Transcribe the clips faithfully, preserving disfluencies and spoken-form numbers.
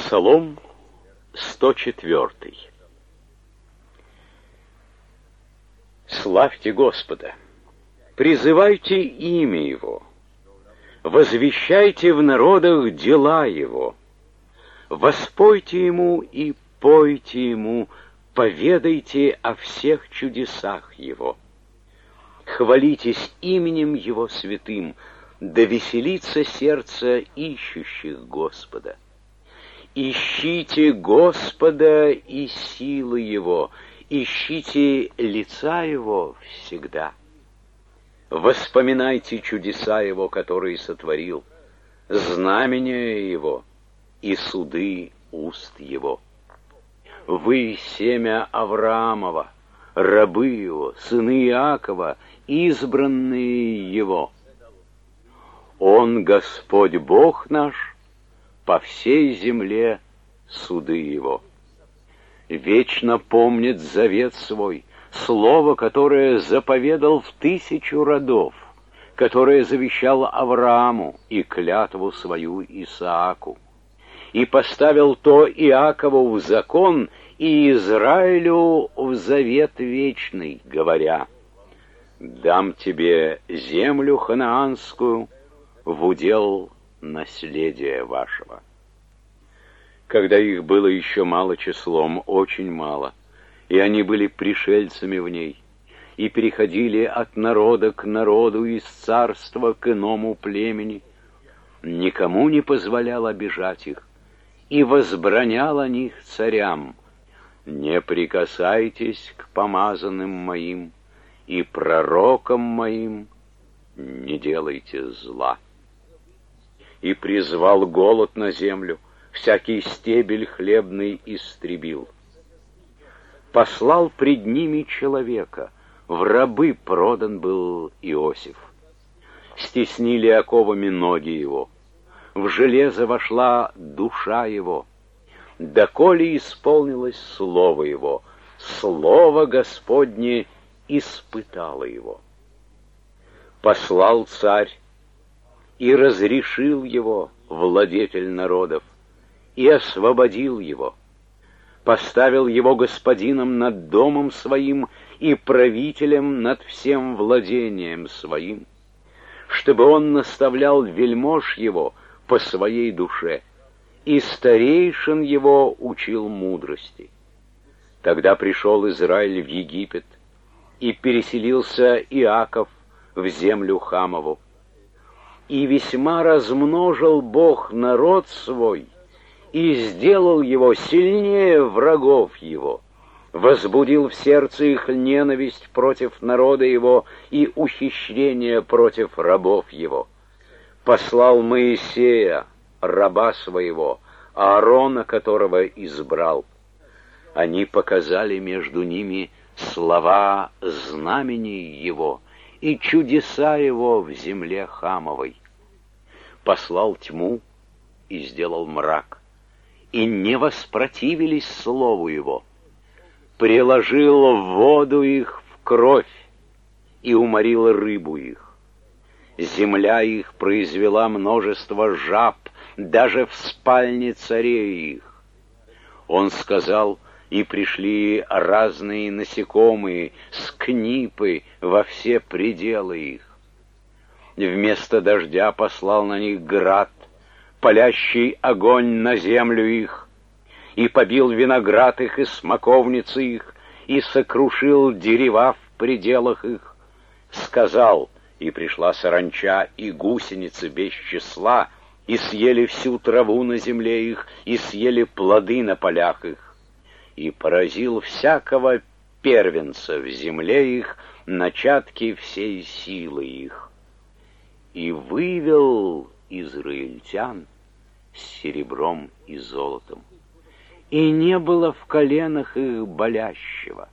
Псалом сто четвёртый. Славьте Господа, призывайте имя Его, возвещайте в народах дела Его, воспойте Ему и пойте Ему, поведайте о всех чудесах Его. Хвалитесь именем Его святым, да веселится сердце ищущих Господа. Ищите Господа и силы Его, ищите лица Его всегда. Воспоминайте чудеса Его, которые сотворил, знамения Его и суды уст Его. Вы семя Авраамова, рабы Его, сыны Иакова, избранные Его. Он, Господь Бог наш, по всей земле суды Его. Вечно помнит завет свой, слово, которое заповедал в тысячу родов, которое завещал Аврааму и клятву свою Исааку, и поставил то Иакову в закон и Израилю в завет вечный, говоря: «Дам тебе землю ханаанскую в удел наследия вашего». Когда их было еще мало числом, очень мало, и они были пришельцами в ней, и переходили от народа к народу, из царства к иному племени, никому не позволял обижать их, и возбранял о них царям: «Не прикасайтесь к помазанным моим, и пророкам моим не делайте зла». И призвал голод на землю, всякий стебель хлебный истребил. Послал пред ними человека, в рабы продан был Иосиф. Стеснили оковами ноги его, в железо вошла душа его, доколе исполнилось слово его, слово Господне испытало его. Послал царь, и разрешил его владетель народов, и освободил его, поставил его господином над домом своим и правителем над всем владением своим, чтобы он наставлял вельмож его по своей душе, и старейшин его учил мудрости. Тогда пришел Израиль в Египет, и переселился Иаков в землю Хамову. И весьма размножил Бог народ свой, и сделал его сильнее врагов его, возбудил в сердце их ненависть против народа его и ухищрение против рабов его. Послал Моисея, раба своего, Аарона, которого избрал. Они показали между ними слова знамений его и чудеса его в земле Хамовой. Послал тьму и сделал мрак, и не воспротивились слову его. Приложил воду их в кровь и уморил рыбу их. Земля их произвела множество жаб, даже в спальне царей их. Он сказал, и пришли разные насекомые, скнипы во все пределы их. Вместо дождя послал на них град, палящий огонь на землю их, и побил виноград их и смоковницы их, и сокрушил дерева в пределах их. Сказал, и пришла саранча и гусеницы без числа, и съели всю траву на земле их, и съели плоды на полях их. И поразил всякого первенца в земле их, начатки всей силы их. И вывел израильтян с серебром и золотом, и не было в коленах их болящего.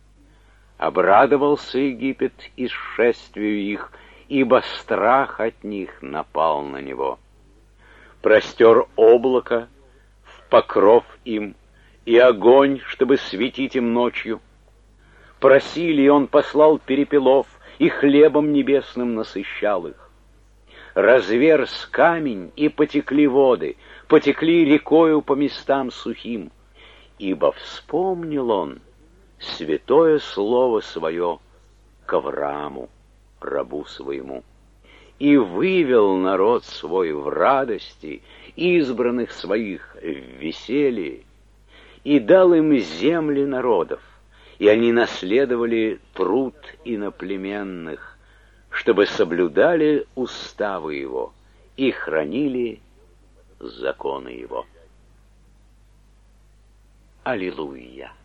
Обрадовался Египет исшествию их, ибо страх от них напал на него. Простер облако в покров им, и огонь, чтобы светить им ночью. Просили, и он послал перепелов, и хлебом небесным насыщал их. Разверз камень, и потекли воды, потекли рекою по местам сухим, ибо вспомнил он святое слово свое к Аврааму, рабу своему, и вывел народ свой в радости, избранных своих в веселье, и дал им земли народов, и они наследовали труд иноплеменных, чтобы соблюдали уставы его и хранили законы его. Аллилуйя!